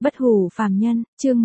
Bất hủ phàm nhân, chương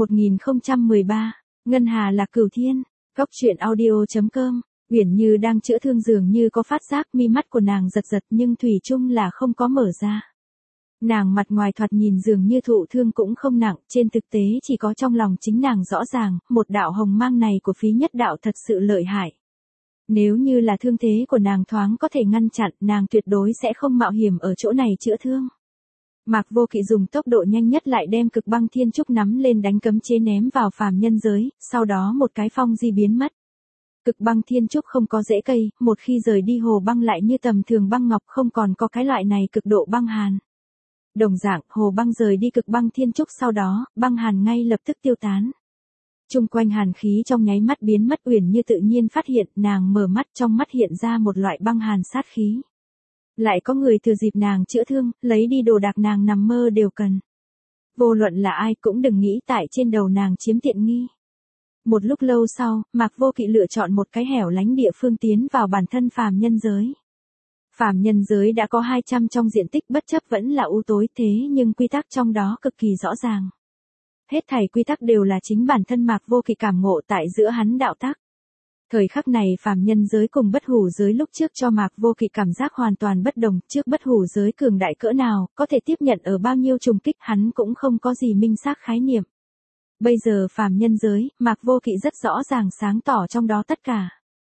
1013, Ngân Hà là Cửu Thiên, Góc truyện audio.com. Uyển Như đang chữa thương dường như có phát giác, mi mắt của nàng giật giật nhưng thủy chung là không có mở ra. Nàng mặt ngoài thoạt nhìn dường như thụ thương cũng không nặng, trên thực tế chỉ có trong lòng chính nàng rõ ràng, một đạo hồng mang này của Phí Nhất Đạo thật sự lợi hại. Nếu như là thương thế của nàng thoáng có thể ngăn chặn, nàng tuyệt đối sẽ không mạo hiểm ở chỗ này chữa thương. Mạc Vô Kỵ dùng tốc độ nhanh nhất lại đem Cực Băng Thiên Trúc nắm lên đánh cấm chế ném vào phàm nhân giới, sau đó một cái phong di biến mất. Cực Băng Thiên Trúc không có rễ cây, một khi rời đi hồ băng lại như tầm thường băng ngọc, không còn có cái loại này cực độ băng hàn. Đồng dạng, hồ băng rời đi Cực Băng Thiên Trúc sau đó, băng hàn ngay lập tức tiêu tán. Chung quanh hàn khí trong nháy mắt biến mất. Uyển Như tự nhiên phát hiện, nàng mở mắt, trong mắt hiện ra một loại băng hàn sát khí. Lại có người thừa dịp nàng chữa thương, lấy đi đồ đạc nàng nằm mơ đều cần. Vô luận là ai cũng đừng nghĩ tại trên đầu nàng chiếm tiện nghi. Một lúc lâu sau, Mạc Vô Kỵ lựa chọn một cái hẻo lánh địa phương tiến vào bản thân phàm nhân giới. Phàm nhân giới đã có 200 trong diện tích, bất chấp vẫn là u tối, thế nhưng quy tắc trong đó cực kỳ rõ ràng. Hết thảy quy tắc đều là chính bản thân Mạc Vô Kỵ cảm ngộ tại giữa hắn đạo tắc. Thời khắc này phàm nhân giới cùng bất hủ giới lúc trước cho Mạc Vô Kỵ cảm giác hoàn toàn bất đồng, trước bất hủ giới cường đại cỡ nào, có thể tiếp nhận ở bao nhiêu trùng kích, hắn cũng không có gì minh xác khái niệm. Bây giờ phàm nhân giới, Mạc Vô Kỵ rất rõ ràng sáng tỏ trong đó tất cả.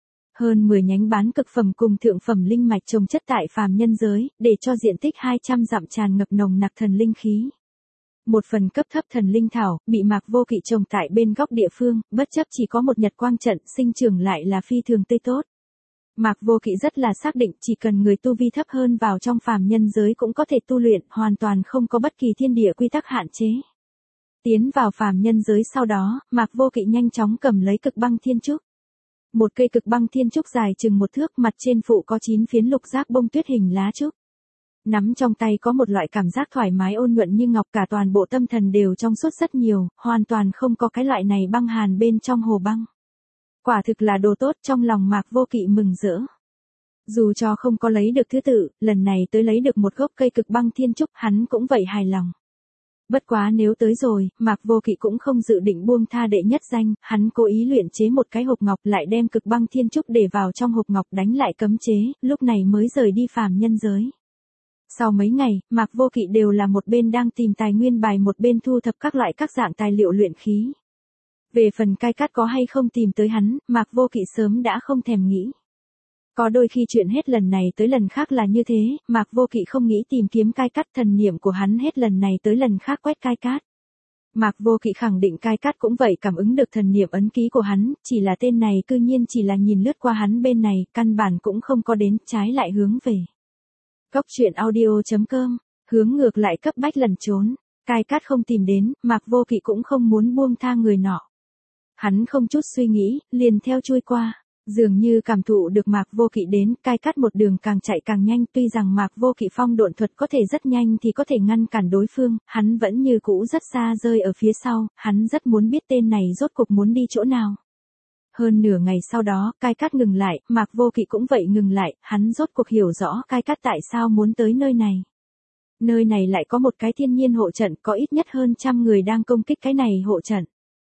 Hơn 10 nhánh bán cực phẩm cùng thượng phẩm linh mạch trồng chất tại phàm nhân giới, để cho diện tích 200 dặm tràn ngập nồng nặc thần linh khí. Một phần cấp thấp thần linh thảo, bị Mạc Vô Kỵ trồng tại bên góc địa phương, bất chấp chỉ có một nhật quang trận, sinh trưởng lại là phi thường tươi tốt. Mạc Vô Kỵ rất là xác định, chỉ cần người tu vi thấp hơn vào trong phàm nhân giới cũng có thể tu luyện, hoàn toàn không có bất kỳ thiên địa quy tắc hạn chế. Tiến vào phàm nhân giới sau đó, Mạc Vô Kỵ nhanh chóng cầm lấy Cực Băng Thiên Trúc. Một cây Cực Băng Thiên Trúc dài chừng 1 thước, mặt trên phụ có 9 phiến lục giác bông tuyết hình lá trúc. Nắm trong tay có một loại cảm giác thoải mái ôn nhuận như ngọc, cả toàn bộ tâm thần đều trong suốt rất nhiều, hoàn toàn không có cái loại này băng hàn bên trong hồ băng. Quả thực là đồ tốt, trong lòng Mạc Vô Kỵ mừng rỡ. Dù cho không có lấy được thứ tự, lần này tới lấy được một gốc cây Cực Băng Thiên Trúc, hắn cũng vậy hài lòng. Bất quá nếu tới rồi, Mạc Vô Kỵ cũng không dự định buông tha đệ nhất danh, hắn cố ý luyện chế một cái hộp ngọc, lại đem Cực Băng Thiên Trúc để vào trong hộp ngọc đánh lại cấm chế, lúc này mới rời đi phàm nhân giới. Sau mấy ngày, Mạc Vô Kỵ đều là một bên đang tìm tài nguyên bài, một bên thu thập các loại các dạng tài liệu luyện khí. Về phần cai cát có hay không tìm tới hắn, Mạc Vô Kỵ sớm đã không thèm nghĩ. Có đôi khi chuyện hết lần này tới lần khác là như thế, Mạc Vô Kỵ không nghĩ tìm kiếm cai cát, thần niệm của hắn hết lần này tới lần khác quét cai cát. Mạc Vô Kỵ khẳng định cai cát cũng vậy cảm ứng được thần niệm ấn ký của hắn, chỉ là tên này cư nhiên chỉ là nhìn lướt qua hắn bên này, căn bản cũng không có đến, trái lại hướng về. Góc truyện audio.com, hướng ngược lại cấp bách lẩn trốn, cai cát không tìm đến, Mạc Vô Kỵ cũng không muốn buông tha người nọ. Hắn không chút suy nghĩ, liền theo chui qua, dường như cảm thụ được Mạc Vô Kỵ đến, cai cát một đường càng chạy càng nhanh, tuy rằng Mạc Vô Kỵ phong độn thuật có thể rất nhanh thì có thể ngăn cản đối phương, hắn vẫn như cũ rất xa rơi ở phía sau, hắn rất muốn biết tên này rốt cuộc muốn đi chỗ nào. Hơn nửa ngày sau đó, cai cát ngừng lại, Mạc Vô Kỵ cũng vậy ngừng lại, hắn rốt cuộc hiểu rõ cai cát tại sao muốn tới nơi này. Nơi này lại có một cái thiên nhiên hộ trận, có ít nhất hơn 100 người đang công kích cái này hộ trận.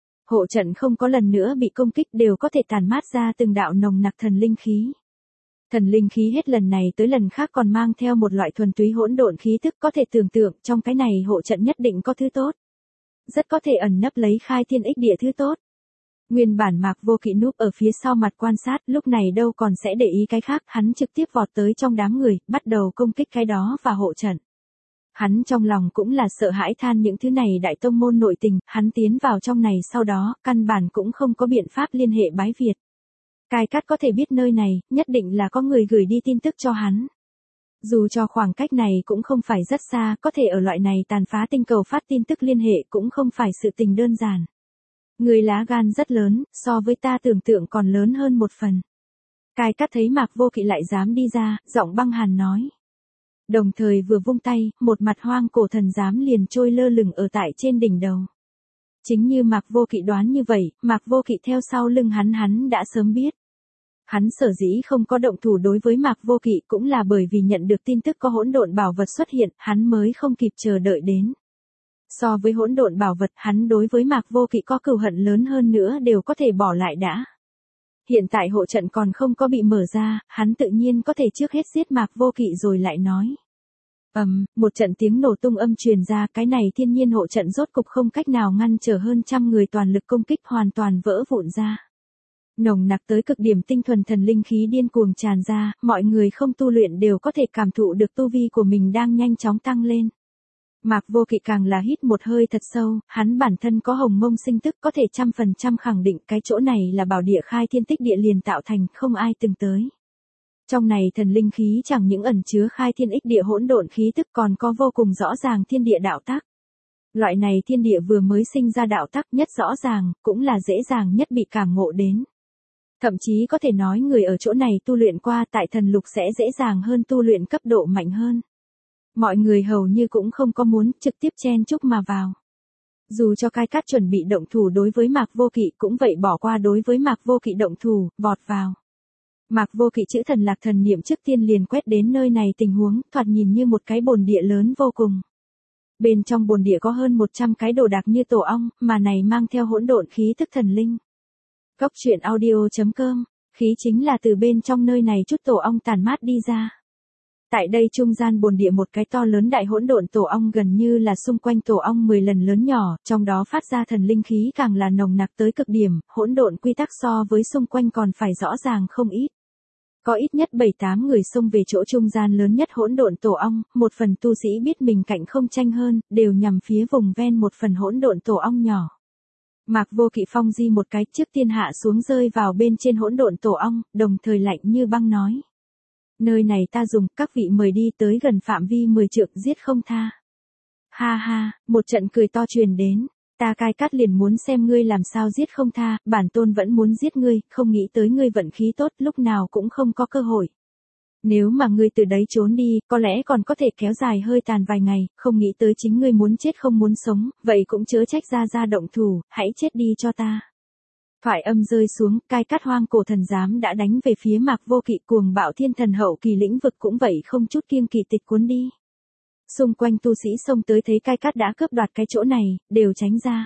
Hộ trận không có lần nữa bị công kích, đều có thể tản mát ra từng đạo nồng nặc thần linh khí. Thần linh khí hết lần này tới lần khác còn mang theo một loại thuần túy hỗn độn khí tức, có thể tưởng tượng trong cái này hộ trận nhất định có thứ tốt. Rất có thể ẩn nấp lấy khai thiên ích địa thứ tốt. Nguyên bản Mạc Vô Kỵ núp ở phía sau mặt quan sát, lúc này đâu còn sẽ để ý cái khác, hắn trực tiếp vọt tới trong đám người, bắt đầu công kích cái đó và hộ trận. Hắn trong lòng cũng là sợ hãi than những thứ này đại tông môn nội tình, hắn tiến vào trong này sau đó, căn bản cũng không có biện pháp liên hệ bái Việt. Cai cát có thể biết nơi này, nhất định là có người gửi đi tin tức cho hắn. Dù cho khoảng cách này cũng không phải rất xa, có thể ở loại này tàn phá tinh cầu phát tin tức liên hệ cũng không phải sự tình đơn giản. Người lá gan rất lớn, so với ta tưởng tượng còn lớn hơn một phần. Cai cát thấy Mạc Vô Kỵ lại dám đi ra, giọng băng hàn nói. Đồng thời vừa vung tay, một mặt hoang cổ thần giám liền trôi lơ lửng ở tại trên đỉnh đầu. Chính như Mạc Vô Kỵ đoán như vậy, Mạc Vô Kỵ theo sau lưng hắn đã sớm biết. Hắn sở dĩ không có động thủ đối với Mạc Vô Kỵ cũng là bởi vì nhận được tin tức có hỗn độn bảo vật xuất hiện, hắn mới không kịp chờ đợi đến. So với hỗn độn bảo vật, hắn đối với Mạc Vô Kỵ có cừu hận lớn hơn nữa đều có thể bỏ lại đã. Hiện tại hộ trận còn không có bị mở ra, hắn tự nhiên có thể trước hết giết Mạc Vô Kỵ rồi lại nói. Một trận tiếng nổ tung âm truyền ra, cái này thiên nhiên hộ trận rốt cục không cách nào ngăn trở hơn trăm người toàn lực công kích hoàn toàn vỡ vụn ra. Nồng nặc tới cực điểm tinh thuần thần linh khí điên cuồng tràn ra, mọi người không tu luyện đều có thể cảm thụ được tu vi của mình đang nhanh chóng tăng lên. Mạc Vô Kỵ càng là hít một hơi thật sâu, hắn bản thân có hồng mông sinh tức có thể 100% khẳng định cái chỗ này là bảo địa khai thiên tích địa liền tạo thành, không ai từng tới. Trong này thần linh khí chẳng những ẩn chứa khai thiên ích địa hỗn độn khí tức còn có vô cùng rõ ràng thiên địa đạo tắc. Loại này thiên địa vừa mới sinh ra đạo tắc nhất rõ ràng, cũng là dễ dàng nhất bị cảm ngộ đến. Thậm chí có thể nói người ở chỗ này tu luyện qua tại thần lục sẽ dễ dàng hơn tu luyện cấp độ mạnh hơn. Mọi người hầu như cũng không có muốn trực tiếp chen chúc mà vào. Dù cho Cai Cát chuẩn bị động thủ đối với Mạc Vô Kỵ cũng vậy bỏ qua đối với Mạc Vô Kỵ động thủ, vọt vào. Mạc Vô Kỵ chữ thần lạc thần niệm trước tiên liền quét đến nơi này tình huống, thoạt nhìn như một cái bồn địa lớn vô cùng. Bên trong bồn địa có hơn 100 cái đồ đạc như tổ ong, mà này mang theo hỗn độn khí tức thần linh. Cốc truyện audio.com, khí chính là từ bên trong nơi này chút tổ ong tàn mát đi ra. Tại đây trung gian bồn địa một cái to lớn đại hỗn độn tổ ong gần như là xung quanh tổ ong 10 lần lớn nhỏ, trong đó phát ra thần linh khí càng là nồng nặc tới cực điểm, hỗn độn quy tắc so với xung quanh còn phải rõ ràng không ít. Có ít nhất 7-8 người xông về chỗ trung gian lớn nhất hỗn độn tổ ong, một phần tu sĩ biết mình cạnh không tranh hơn, đều nhằm phía vùng ven một phần hỗn độn tổ ong nhỏ. Mạc Vô Kỵ phong di một cái trước tiên hạ xuống rơi vào bên trên hỗn độn tổ ong, đồng thời lạnh như băng nói. Nơi này ta dùng, các vị mời đi tới gần phạm vi 10 trượng giết không tha. Ha ha, một trận cười to truyền đến, ta Cai Cát liền muốn xem ngươi làm sao giết không tha, bản tôn vẫn muốn giết ngươi, không nghĩ tới ngươi vận khí tốt lúc nào cũng không có cơ hội. Nếu mà ngươi từ đấy trốn đi, có lẽ còn có thể kéo dài hơi tàn vài ngày, không nghĩ tới chính ngươi muốn chết không muốn sống, vậy cũng chớ trách ra động thủ, hãy chết đi cho ta. Thoại âm rơi xuống, Cai Cát hoang cổ thần giám đã đánh về phía Mạc Vô Kỵ, cuồng bạo thiên thần hậu kỳ lĩnh vực cũng vậy không chút kiêng kỵ tịch cuốn đi. Xung quanh tu sĩ xông tới thấy Cai Cát đã cướp đoạt cái chỗ này, đều tránh ra.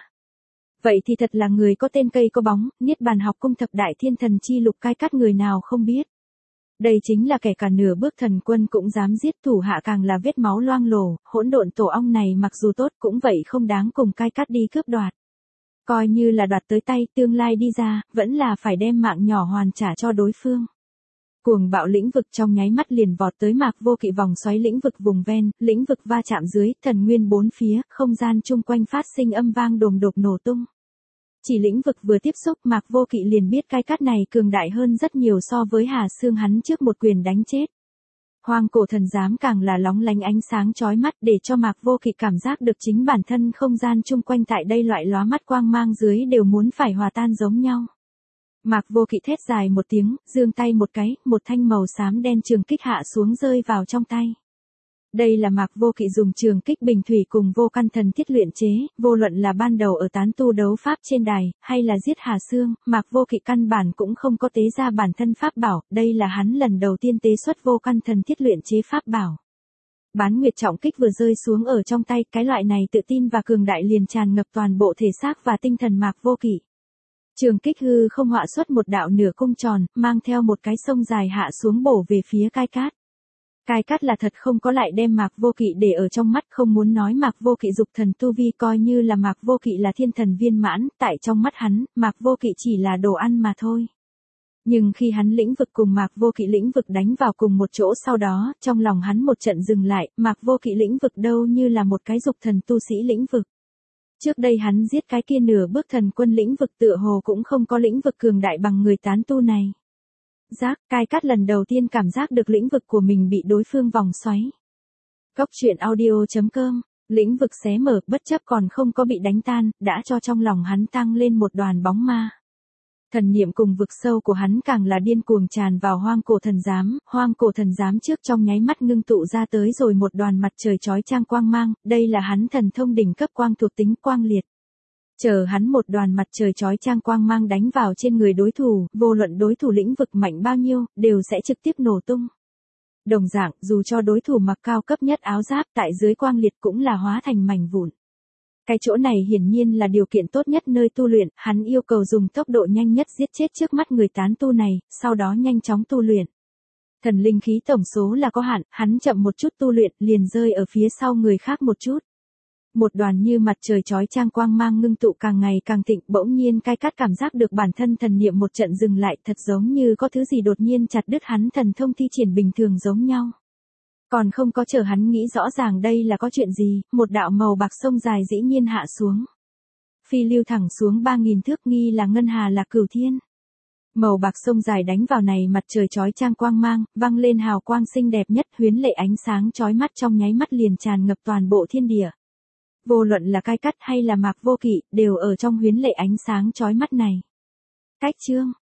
Vậy thì thật là người có tên cây có bóng, Niết Bàn học cung thập đại thiên thần chi lục, Cai Cát người nào không biết. Đây chính là kẻ cả nửa bước thần quân cũng dám giết, thủ hạ càng là vết máu loang lổ, hỗn độn tổ ong này mặc dù tốt cũng vậy không đáng cùng Cai Cát đi cướp đoạt. Coi như là đoạt tới tay, tương lai đi ra, vẫn là phải đem mạng nhỏ hoàn trả cho đối phương. Cuồng bạo lĩnh vực trong nháy mắt liền vọt tới Mạc Vô Kỵ vòng xoáy lĩnh vực vùng ven, lĩnh vực va chạm dưới, thần nguyên bốn phía, không gian chung quanh phát sinh âm vang đồm đột nổ tung. Chỉ lĩnh vực vừa tiếp xúc Mạc Vô Kỵ liền biết Cai Cát này cường đại hơn rất nhiều so với Hà Xương hắn trước một quyền đánh chết. Hoang cổ thần giám càng là lóng lánh ánh sáng chói mắt để cho Mạc Vô Kỵ cảm giác được chính bản thân không gian chung quanh tại đây loại lóa mắt quang mang dưới đều muốn phải hòa tan giống nhau. Mạc Vô Kỵ thét dài một tiếng, giương tay một cái, một thanh màu xám đen trường kích hạ xuống rơi vào trong tay. Đây là Mạc Vô Kỵ dùng trường kích bình thủy cùng vô căn thần thiết luyện chế, vô luận là ban đầu ở tán tu đấu pháp trên đài, hay là giết Hà Xương, Mạc Vô Kỵ căn bản cũng không có tế ra bản thân pháp bảo, đây là hắn lần đầu tiên tế xuất vô căn thần thiết luyện chế pháp bảo. Bán nguyệt trọng kích vừa rơi xuống ở trong tay, cái loại này tự tin và cường đại liền tràn ngập toàn bộ thể xác và tinh thần Mạc Vô Kỵ. Trường kích hư không họa xuất một đạo nửa cung tròn, mang theo một cái sông dài hạ xuống bổ về phía Cai Cát. Cai Cát là thật không có lại đem Mạc Vô Kỵ để ở trong mắt, không muốn nói Mạc Vô Kỵ dục thần tu vi, coi như là Mạc Vô Kỵ là thiên thần viên mãn, tại trong mắt hắn, Mạc Vô Kỵ chỉ là đồ ăn mà thôi. Nhưng khi hắn lĩnh vực cùng Mạc Vô Kỵ lĩnh vực đánh vào cùng một chỗ sau đó, trong lòng hắn một trận dừng lại, Mạc Vô Kỵ lĩnh vực đâu như là một cái dục thần tu sĩ lĩnh vực. Trước đây hắn giết cái kia nửa bước thần quân lĩnh vực tựa hồ cũng không có lĩnh vực cường đại bằng người tán tu này. Cai Cát lần đầu tiên cảm giác được lĩnh vực của mình bị đối phương vòng xoáy. Cốc truyện audio.com, lĩnh vực xé mở bất chấp còn không có bị đánh tan, đã cho trong lòng hắn tăng lên một đoàn bóng ma. Thần niệm cùng vực sâu của hắn càng là điên cuồng tràn vào hoang cổ thần giám trước trong nháy mắt ngưng tụ ra tới rồi một đoàn mặt trời chói chang quang mang, đây là hắn thần thông đỉnh cấp quang thuộc tính quang liệt. Chờ hắn một đoàn mặt trời chói chang quang mang đánh vào trên người đối thủ, vô luận đối thủ lĩnh vực mạnh bao nhiêu, đều sẽ trực tiếp nổ tung. Đồng dạng, dù cho đối thủ mặc cao cấp nhất áo giáp tại dưới quang liệt cũng là hóa thành mảnh vụn. Cái chỗ này hiển nhiên là điều kiện tốt nhất nơi tu luyện, hắn yêu cầu dùng tốc độ nhanh nhất giết chết trước mắt người tán tu này, sau đó nhanh chóng tu luyện. Thần linh khí tổng số là có hạn, hắn chậm một chút tu luyện liền rơi ở phía sau người khác một chút. Một đoàn như mặt trời chói chang quang mang ngưng tụ càng ngày càng thịnh, bỗng nhiên Cai Cát cảm giác được bản thân thần niệm một trận dừng lại, thật giống như có thứ gì đột nhiên chặt đứt hắn thần thông thi triển bình thường giống nhau. Còn không có chờ hắn nghĩ rõ ràng đây là có chuyện gì, một đạo màu bạc sông dài dĩ nhiên hạ xuống. Phi lưu thẳng xuống 3.000 thước, nghi là ngân hà lạc cửu thiên. Màu bạc sông dài đánh vào này mặt trời chói chang quang mang, vang lên hào quang xinh đẹp nhất, huyến lệ ánh sáng chói mắt trong nháy mắt liền tràn ngập toàn bộ thiên địa. Vô luận là Cai Cát hay là Mạc Vô Kỵ, đều ở trong huyến lệ ánh sáng chói mắt này. Cách chương